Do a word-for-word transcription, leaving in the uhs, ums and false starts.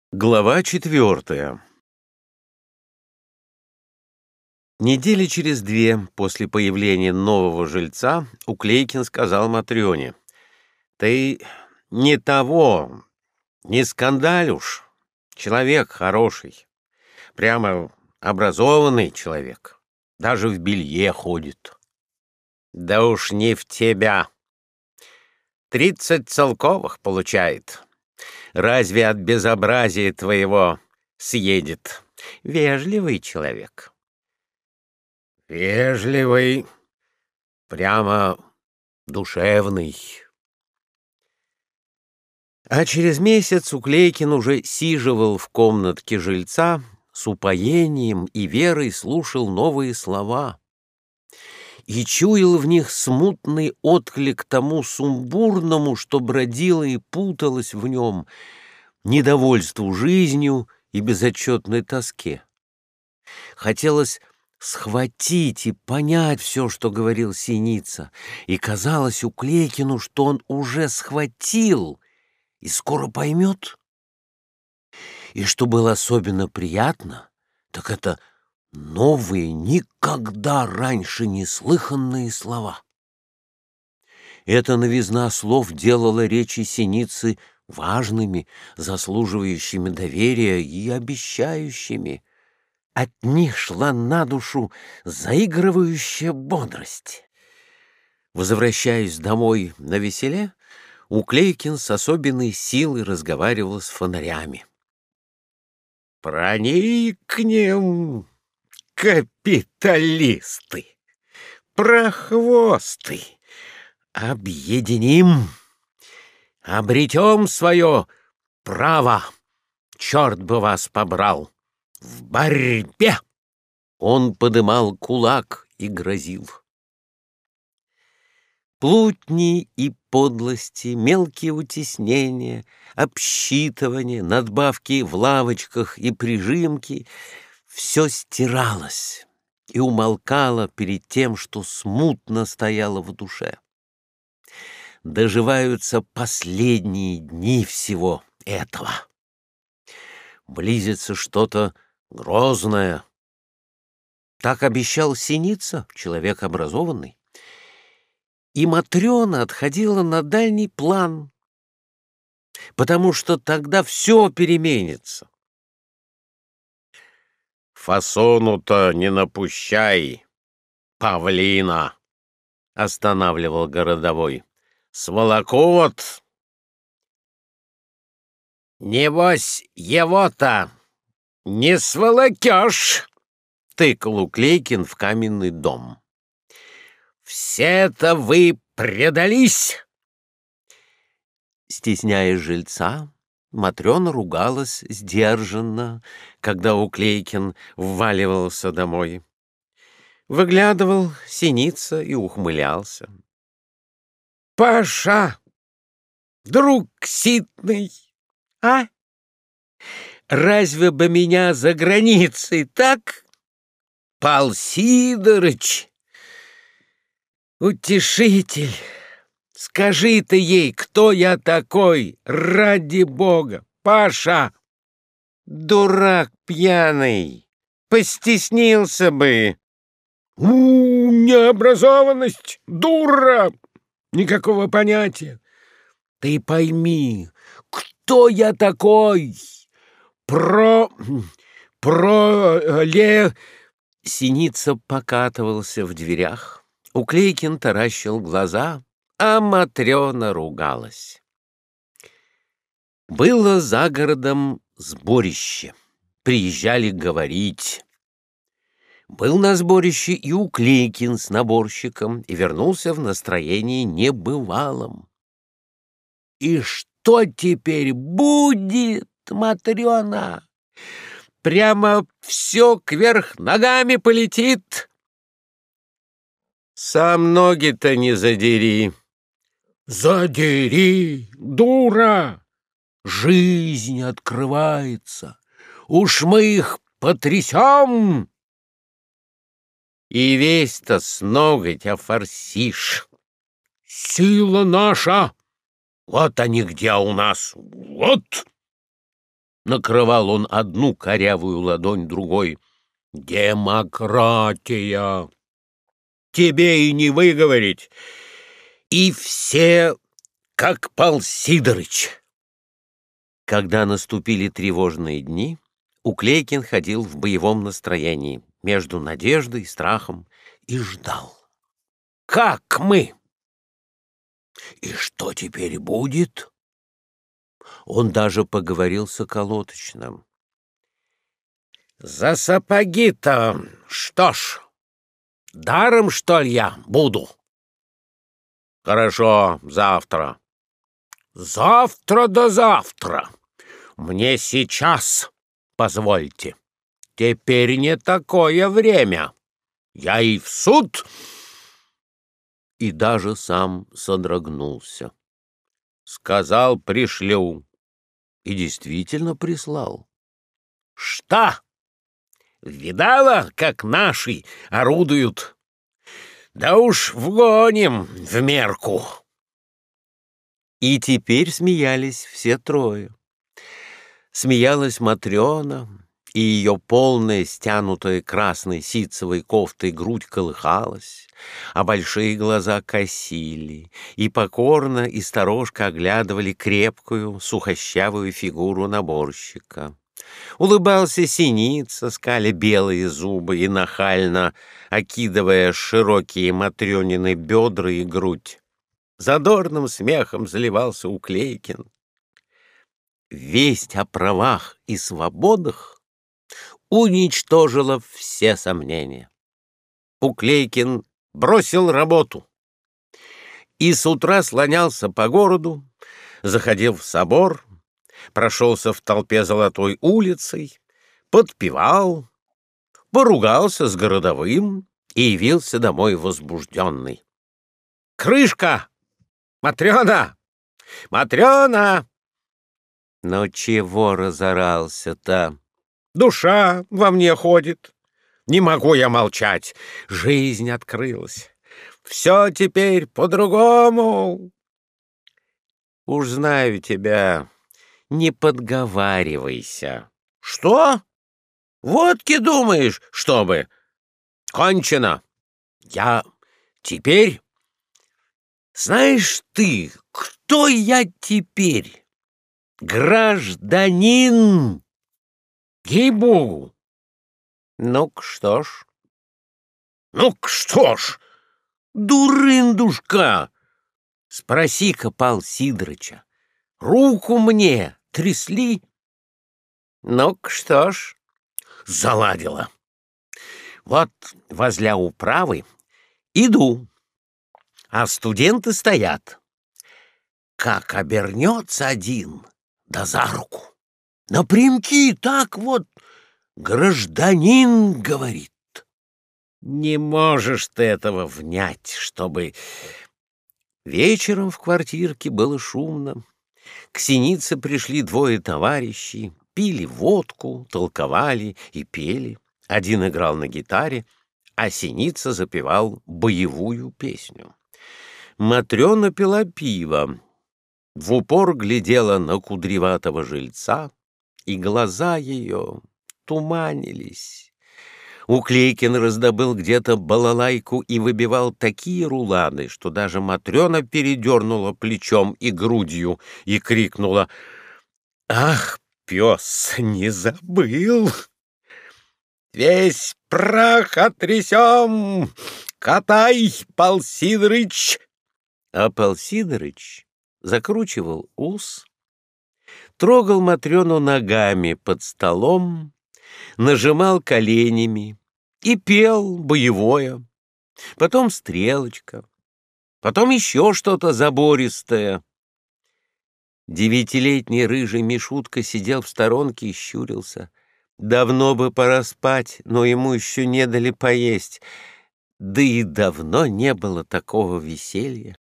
Глава четвертая. Недели через две после появления нового жильца Уклейкин сказал Матрёне: «Ты не того, не скандаль уж, человек хороший, прямо образованный человек, даже в белье ходит». «Да уж не в тебя. Тридцать целковых получает. Разве от безобразия твоего съедет? Вежливый человек». «Вежливый, прямо душевный». А через месяц Уклейкин уже сиживал в комнатке жильца, с упоением и верой слушал новые слова и чуял в них смутный отклик тому сумбурному, что бродило и путалось в нем, недовольству жизнью и безотчетной тоске. Хотелось схватить и понять все, что говорил Синица, и казалось Уклейкину, что он уже схватил и скоро поймет. И что было особенно приятно, так это новые, никогда раньше не слыханные слова. Эта новизна слов делала речи Синицы важными, заслуживающими доверия и обещающими. От них шла на душу заигрывающая бодрость. Возвращаясь домой навеселе, Уклейкин с особенной силой разговаривал с фонарями. «Проникнем, капиталисты, прохвосты, объединим, обретем свое право, черт бы вас побрал, в борьбе!» Он подымал кулак и грозил. Плутни и подлости, мелкие утеснения, обсчитывания, надбавки в лавочках и прижимки — все стиралось и умолкало перед тем, что смутно стояло в душе. Доживаются последние дни всего этого. Близится что-то грозное. Так обещал Синица, человек образованный. И Матрёна отходила на дальний план, потому что тогда все переменится. «Фасону-то не напущай, павлина!» — останавливал городовой. «Сволоку вот!» «Небось, его-то не сволокёшь!» — тыкал Уклейкин в каменный дом. «Все-то вы предались!» Стесняя жильца, Матрёна ругалась сдержанно, когда Уклейкин вваливался домой. Выглядывал Синица и ухмылялся. «Паша, друг ситный, а? Разве бы меня за границей так? Пал Сидорыч, утешитель, скажи ты ей, кто я такой, ради бога, Паша!» «Дурак пьяный, постеснился бы!» «У, необразованность, дура! Никакого понятия! Ты пойми, кто я такой? Про... про... ле...» Синица покатывался в дверях. Уклейкин таращил глаза, а Матрёна ругалась. Было за городом сборище. Приезжали говорить. Был на сборище и Уклейкин с наборщиком и вернулся в настроении небывалом. «И что теперь будет, Матрёна? Прямо все кверх ногами полетит!» «Сам ноги-то не задери». «Задери, дура! Жизнь открывается. Уж мы их потрясем!» «И весь-то с ноготь офорсишь». «Сила наша! Вот они где у нас, вот!» Накрывал он одну корявую ладонь другой. «Демократия! Тебе и не выговорить!» И все, как Пал Сидорыч. Когда наступили тревожные дни, Уклейкин ходил в боевом настроении между надеждой и страхом и ждал. «Как мы? И что теперь будет?» Он даже поговорил с околоточным. «За сапоги-то что ж, даром, что ли, я буду?» «Хорошо, завтра». «Завтра до завтра. Мне сейчас позвольте. Теперь не такое время. Я и в суд...» И даже сам содрогнулся. Сказал, пришлю. И действительно прислал. «Что? Видала, как наши орудуют? Да уж вгоним в мерку». И теперь смеялись все трое. Смеялась Матрена, и ее полная, стянутая красной ситцевой кофтой грудь колыхалась, а большие глаза косили, и покорно и сторожко оглядывали крепкую, сухощавую фигуру наборщика. Улыбался Синица, скаля белые зубы и нахально окидывая широкие Матрёнины бедра и грудь. Задорным смехом заливался Уклейкин. Весть о правах и свободах уничтожила все сомнения. Уклейкин бросил работу и с утра слонялся по городу, заходил в собор, прошелся в толпе Золотой улицей, подпевал, поругался с городовым и явился домой возбужденный. «Крышка! Матрена! Матрена!» Но чего разорался-то? «Душа во мне ходит. Не могу я молчать. Жизнь открылась. Все теперь по-другому». «Уж знаю тебя. Не подговаривайся». «Что? Водки думаешь, чтобы? Кончено. Я теперь... Знаешь ты, кто я теперь? Гражданин! Ей-богу!» «Ну-ка, что ж?» «Ну-ка, что ж? Дурындушка! Спроси-ка Пал Сидорыча. Руку мне трясли?» «Ну-ка, что ж?» «Заладила. Вот возле управы иду, а студенты стоят. Как обернется один, да за руку. Напрямки так вот, гражданин, говорит. Не можешь ты этого внять, чтобы...» Вечером в квартирке было шумно. К Синице пришли двое товарищей, пили водку, толковали и пели. Один играл на гитаре, а Синица запевал боевую песню. Матрена пила пиво, в упор глядела на кудреватого жильца, и глаза ее туманились. Уклейкин раздобыл где-то балалайку и выбивал такие рулады, что даже Матрена передернула плечом и грудью и крикнула: «Ах, пес, не забыл! Весь прах отрясем! Катай, Пал Сидорыч!» А Пал Сидорыч закручивал ус, трогал Матрену ногами под столом, нажимал коленями и пел боевое, потом стрелочка, потом еще что-то забористое. Девятилетний рыжий Мишутка сидел в сторонке и щурился. Давно бы пора спать, но ему еще не дали поесть. Да и давно не было такого веселья.